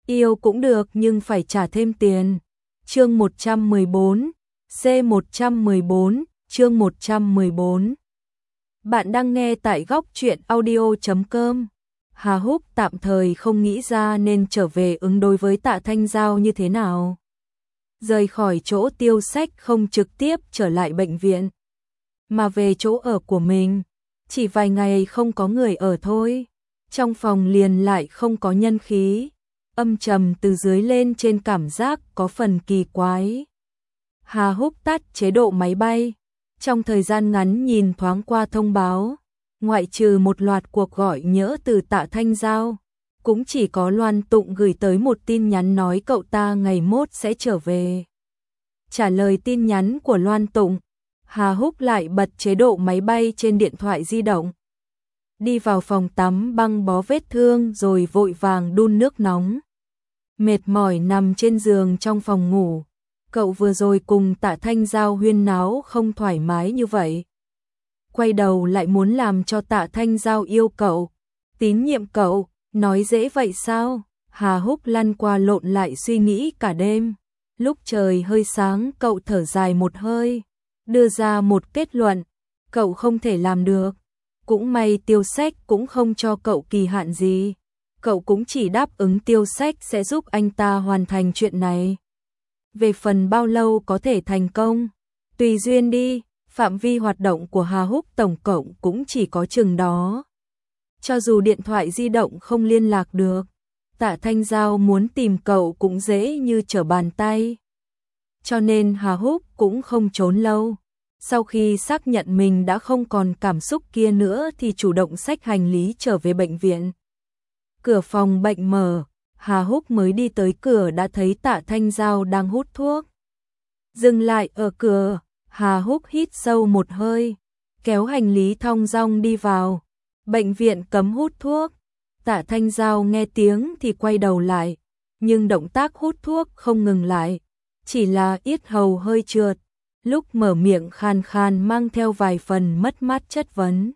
Yêu cũng được nhưng phải trả thêm tiền. Chương 114, C114, chương 114. Bạn đang nghe tại góc truyện audio.com. Hà Húc tạm thời không nghĩ ra nên trở về ứng đối với Tạ Thanh Giao như thế nào. Rời khỏi chỗ tiêu sách không trực tiếp trở lại bệnh viện, mà về chỗ ở của mình. Chỉ vài ngày không có người ở thôi, trong phòng liền lại không có nhân khí. Âm trầm từ dưới lên trên, cảm giác có phần kỳ quái. Hà Húc tắt chế độ máy bay. Trong thời gian ngắn nhìn thoáng qua thông báo, ngoại trừ một loạt cuộc gọi nhỡ từ Tạ Thanh Giao, cũng chỉ có Loan Tụng gửi tới một tin nhắn nói cậu ta ngày mốt sẽ trở về. Trả lời tin nhắn của Loan Tụng, Hà Húc lại bật chế độ máy bay trên điện thoại di động. Đi vào phòng tắm băng bó vết thương rồi vội vàng đun nước nóng. Mệt mỏi nằm trên giường trong phòng ngủ. Cậu vừa rồi cùng Tạ Thanh Giao huyên náo không thoải mái như vậy. Quay đầu lại muốn làm cho Tạ Thanh Giao yêu cậu, tín nhiệm cậu, nói dễ vậy sao? Hà Húc lăn qua lộn lại suy nghĩ cả đêm. Lúc trời hơi sáng cậu thở dài một hơi, đưa ra một kết luận, cậu không thể làm được. Cũng may tiêu sách cũng không cho cậu kỳ hạn gì. Cậu cũng chỉ đáp ứng tiêu sách sẽ giúp anh ta hoàn thành chuyện này. Về phần bao lâu có thể thành công, tùy duyên đi, phạm vi hoạt động của Hà Húc tổng cộng cũng chỉ có chừng đó. Cho dù điện thoại di động không liên lạc được, Tạ Thanh Giao muốn tìm cậu cũng dễ như trở bàn tay. Cho nên Hà Húc cũng không trốn lâu. Sau khi xác nhận mình đã không còn cảm xúc kia nữa thì chủ động xách hành lý trở về bệnh viện. Cửa phòng bệnh mở, Hà Húc mới đi tới cửa đã thấy Tạ Thanh Giao đang hút thuốc. Dừng lại ở cửa, Hà Húc hít sâu một hơi, kéo hành lý thong dong đi vào. Bệnh viện cấm hút thuốc. Tạ Thanh Giao nghe tiếng thì quay đầu lại, nhưng động tác hút thuốc không ngừng lại, chỉ là yết hầu hơi trượt. Lúc mở miệng khan khan mang theo vài phần mất mát chất vấn.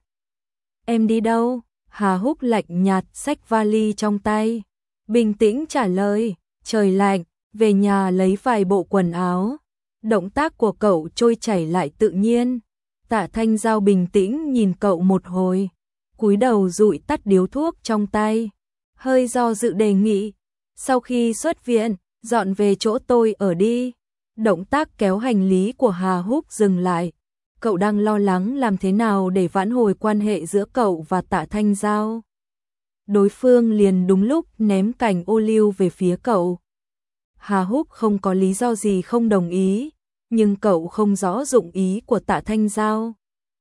Em đi đâu? Hà Húc lạnh nhạt xách vali trong tay, bình tĩnh trả lời, trời lạnh, về nhà lấy vài bộ quần áo. Động tác của cậu trôi chảy lại tự nhiên. Tạ Thanh Giao bình tĩnh nhìn cậu một hồi, cúi đầu dụi tắt điếu thuốc trong tay, hơi do dự đề nghị, sau khi xuất viện, dọn về chỗ tôi ở đi. Động tác kéo hành lý của Hà Húc dừng lại. Cậu đang lo lắng làm thế nào để vãn hồi quan hệ giữa cậu và Tạ Thanh Giao. Đối phương liền đúng lúc ném cành ô liu về phía cậu. Hà Húc không có lý do gì không đồng ý, nhưng cậu không rõ dụng ý của Tạ Thanh Giao.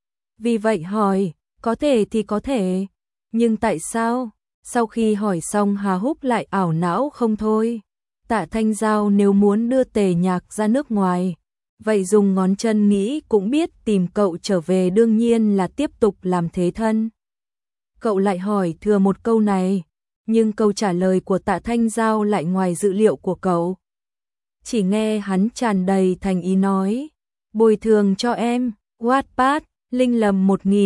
Vì vậy hỏi, có thể thì có thể, nhưng tại sao? Sau khi hỏi xong Hà Húc lại ảo não không thôi. Tạ Thanh Giao nếu muốn đưa Tề Nhạc ra nước ngoài, vậy dùng ngón chân nghĩ cũng biết tìm cậu trở về đương nhiên là tiếp tục làm thế thân. Cậu lại hỏi thừa một câu này, nhưng câu trả lời của Tạ Thanh Giao lại ngoài dự liệu của cậu. Chỉ nghe hắn tràn đầy thành ý nói, bồi thường cho em, Wattpad, Linh Lầm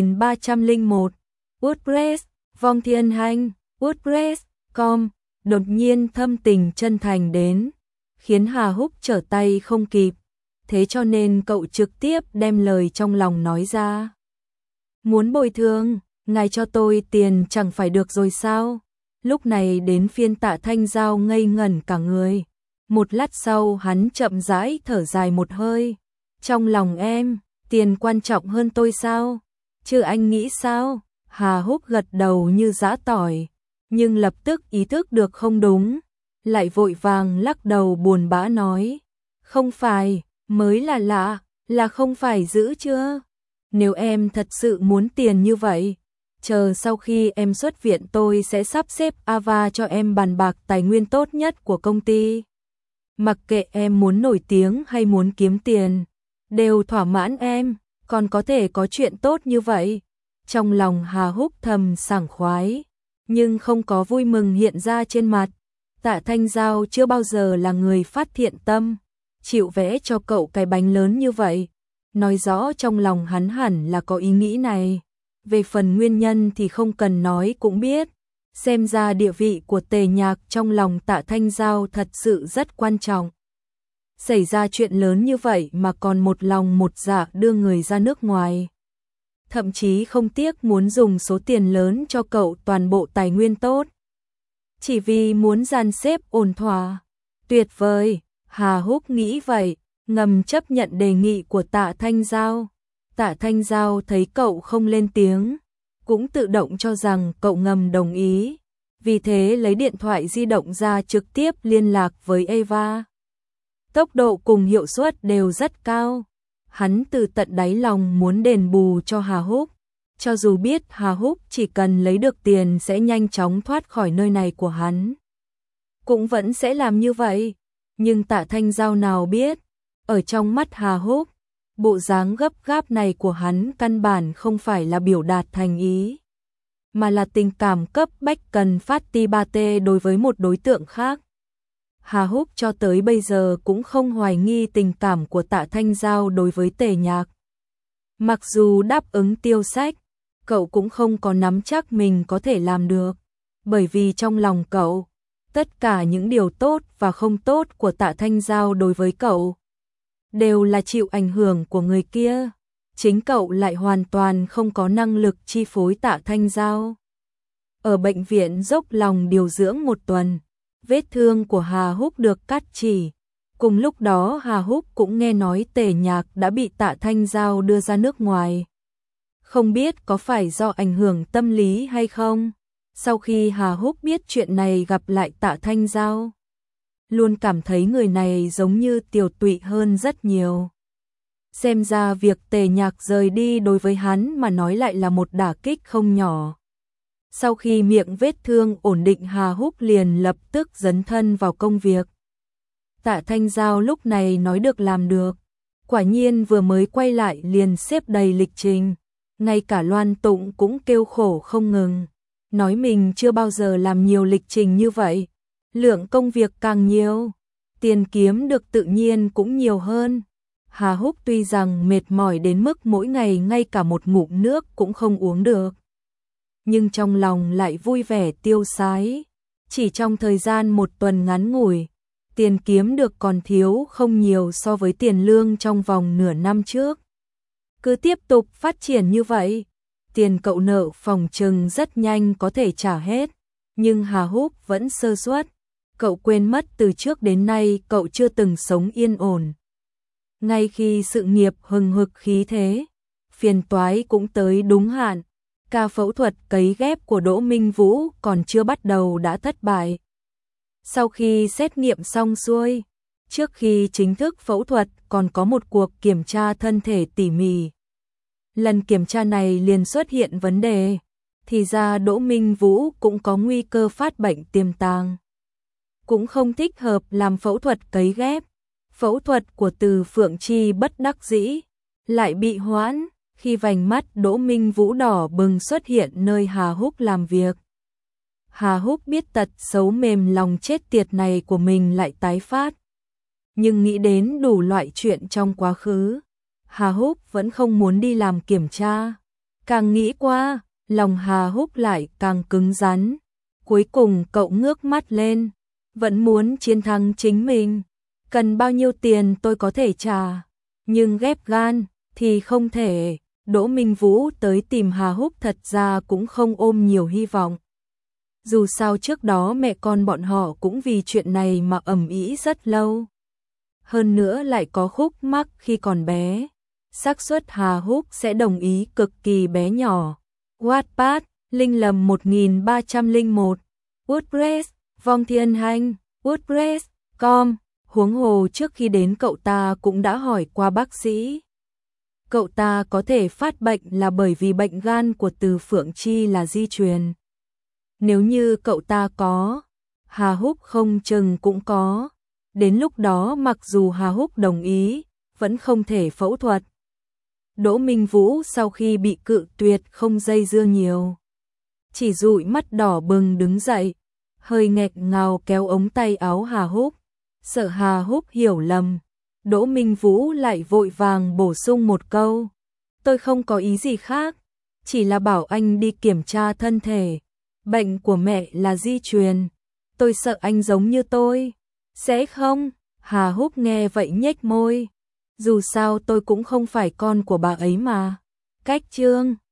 1301, WordPress, Vong Thiên Hành, WordPress.com. Đột nhiên thâm tình chân thành đến, khiến Hà Húc trở tay không kịp. Thế cho nên cậu trực tiếp đem lời trong lòng nói ra. Muốn bồi thường, ngài cho tôi tiền chẳng phải được rồi sao? Lúc này đến phiên Tạ Thanh Giao ngây ngẩn cả người. Một lát sau hắn chậm rãi thở dài một hơi. Trong lòng em, tiền quan trọng hơn tôi sao? Chứ anh nghĩ sao? Hà Húc gật đầu như giã tỏi, nhưng lập tức ý thức được không đúng, lại vội vàng lắc đầu buồn bã nói, không phải, mới là lạ, là không phải giữ chưa? Nếu em thật sự muốn tiền như vậy, chờ sau khi em xuất viện tôi sẽ sắp xếp Ava cho em bàn bạc tài nguyên tốt nhất của công ty. Mặc kệ em muốn nổi tiếng hay muốn kiếm tiền, đều thỏa mãn em, còn có thể có chuyện tốt như vậy. Trong lòng Hà Húc thầm sảng khoái, nhưng không có vui mừng hiện ra trên mặt. Tạ Thanh Giao chưa bao giờ là người phát thiện tâm, chịu vẽ cho cậu cái bánh lớn như vậy, nói rõ trong lòng hắn hẳn là có ý nghĩ này. Về phần nguyên nhân thì không cần nói cũng biết, Xem ra địa vị của Tề Nhạc trong lòng Tạ Thanh Giao thật sự rất quan trọng. Xảy ra chuyện lớn như vậy mà còn một lòng một dạ đưa người ra nước ngoài. Thậm chí không tiếc muốn dùng số tiền lớn cho cậu toàn bộ tài nguyên tốt. Chỉ vì muốn dàn xếp ổn thỏa. Tuyệt vời, Hà Húc nghĩ vậy, ngầm chấp nhận đề nghị của Tạ Thanh Giao. Tạ Thanh Giao thấy cậu không lên tiếng, cũng tự động cho rằng cậu ngầm đồng ý. Vì thế lấy điện thoại di động ra trực tiếp liên lạc với Eva. Tốc độ cùng hiệu suất đều rất cao. Hắn từ tận đáy lòng muốn đền bù cho Hà Húc. Cho dù biết Hà Húc chỉ cần lấy được tiền sẽ nhanh chóng thoát khỏi nơi này của hắn, cũng vẫn sẽ làm như vậy. Nhưng Tạ Thanh Giao nào biết, ở trong mắt Hà Húc, bộ dáng gấp gáp này của hắn căn bản không phải là biểu đạt thành ý, mà là tình cảm cấp bách cần phát ti ba tê đối với một đối tượng khác. Hà Húc cho tới bây giờ cũng không hoài nghi tình cảm của Tạ Thanh Giao đối với Tề Nhạc. Mặc dù đáp ứng tiêu sách, cậu cũng không có nắm chắc mình có thể làm được, bởi vì trong lòng cậu, tất cả những điều tốt và không tốt của Tạ Thanh Giao đối với cậu đều là chịu ảnh hưởng của người kia. Chính cậu lại hoàn toàn không có năng lực chi phối Tạ Thanh Giao. Ở bệnh viện dốc lòng điều dưỡng một tuần, vết thương của Hà Húc được cắt chỉ. Cùng lúc đó Hà Húc cũng nghe nói Tề Nhạc đã bị Tạ Thanh Giao đưa ra nước ngoài. Không biết có phải do ảnh hưởng tâm lý hay không? Sau khi Hà Húc biết chuyện này gặp lại Tạ Thanh Giao, luôn cảm thấy người này giống như tiều tụy hơn rất nhiều. Xem ra việc Tề Nhạc rời đi đối với hắn mà nói lại là một đả kích không nhỏ. Sau khi miệng vết thương ổn định, Hà Húc liền lập tức dấn thân vào công việc. Tạ Thanh Giao lúc này nói được làm được. Quả nhiên vừa mới quay lại liền xếp đầy lịch trình. Ngay cả Loan Tụng cũng kêu khổ không ngừng. Nói mình chưa bao giờ làm nhiều lịch trình như vậy. Lượng công việc càng nhiều, tiền kiếm được tự nhiên cũng nhiều hơn. Hà Húc tuy rằng mệt mỏi đến mức mỗi ngày ngay cả một ngụm nước cũng không uống được, nhưng trong lòng lại vui vẻ tiêu sái. Chỉ trong thời gian một tuần ngắn ngủi, tiền kiếm được còn thiếu không nhiều so với tiền lương trong vòng nửa năm trước. Cứ tiếp tục phát triển như vậy, tiền cậu nợ phòng trừng rất nhanh có thể trả hết. Nhưng Hà Húc vẫn sơ suất, cậu quên mất từ trước đến nay cậu chưa từng sống yên ổn. Ngay khi sự nghiệp hừng hực khí thế, phiền toái cũng tới đúng hạn. Ca phẫu thuật cấy ghép của Đỗ Minh Vũ còn chưa bắt đầu đã thất bại. Sau khi xét nghiệm xong xuôi, trước khi chính thức phẫu thuật còn có một cuộc kiểm tra thân thể tỉ mỉ. Lần kiểm tra này liền xuất hiện vấn đề, thì ra Đỗ Minh Vũ cũng có nguy cơ phát bệnh tiềm tàng. Cũng không thích hợp làm phẫu thuật cấy ghép. Phẫu thuật của Từ Phượng Chi bất đắc dĩ lại bị hoãn khi vành mắt Đỗ Minh Vũ đỏ bừng xuất hiện nơi Hà Húc làm việc. Hà Húc biết tật xấu mềm lòng chết tiệt này của mình lại tái phát, nhưng nghĩ đến đủ loại chuyện trong quá khứ, Hà Húc vẫn không muốn đi làm kiểm tra. Càng nghĩ qua, lòng Hà Húc lại càng cứng rắn. Cuối cùng cậu ngước mắt lên, vẫn muốn chiến thắng chính mình. Cần bao nhiêu tiền tôi có thể trả, nhưng ghép gan thì không thể. Đỗ Minh Vũ tới tìm Hà Húc thật ra cũng không ôm nhiều hy vọng. Dù sao trước đó mẹ con bọn họ cũng vì chuyện này mà ầm ĩ rất lâu. Hơn nữa lại có khúc mắc khi còn bé. Xác suất Hà Húc sẽ đồng ý cực kỳ bé nhỏ. Wattpad, Linh Lầm 1301, WordPress, Vong Thiên Hành, WordPress.com. Huống hồ trước khi đến cậu ta cũng đã hỏi qua bác sĩ. Cậu ta có thể phát bệnh là bởi vì bệnh gan của Từ Phượng Chi là di truyền. Nếu như cậu ta có, Hà Húc không chừng cũng có. Đến lúc đó mặc dù Hà Húc đồng ý, vẫn không thể phẫu thuật. Đỗ Minh Vũ sau khi bị cự tuyệt không dây dưa nhiều. Chỉ dụi mắt đỏ bừng đứng dậy, hơi nghẹt ngào kéo ống tay áo Hà Húc. Sợ Hà Húc hiểu lầm, Đỗ Minh Vũ lại vội vàng bổ sung một câu. Tôi không có ý gì khác, chỉ là bảo anh đi kiểm tra thân thể. Bệnh của mẹ là di truyền. Tôi sợ anh giống như tôi. Sẽ không? Hà Húc nghe vậy nhếch môi. Dù sao tôi cũng không phải con của bà ấy mà. Cách Trương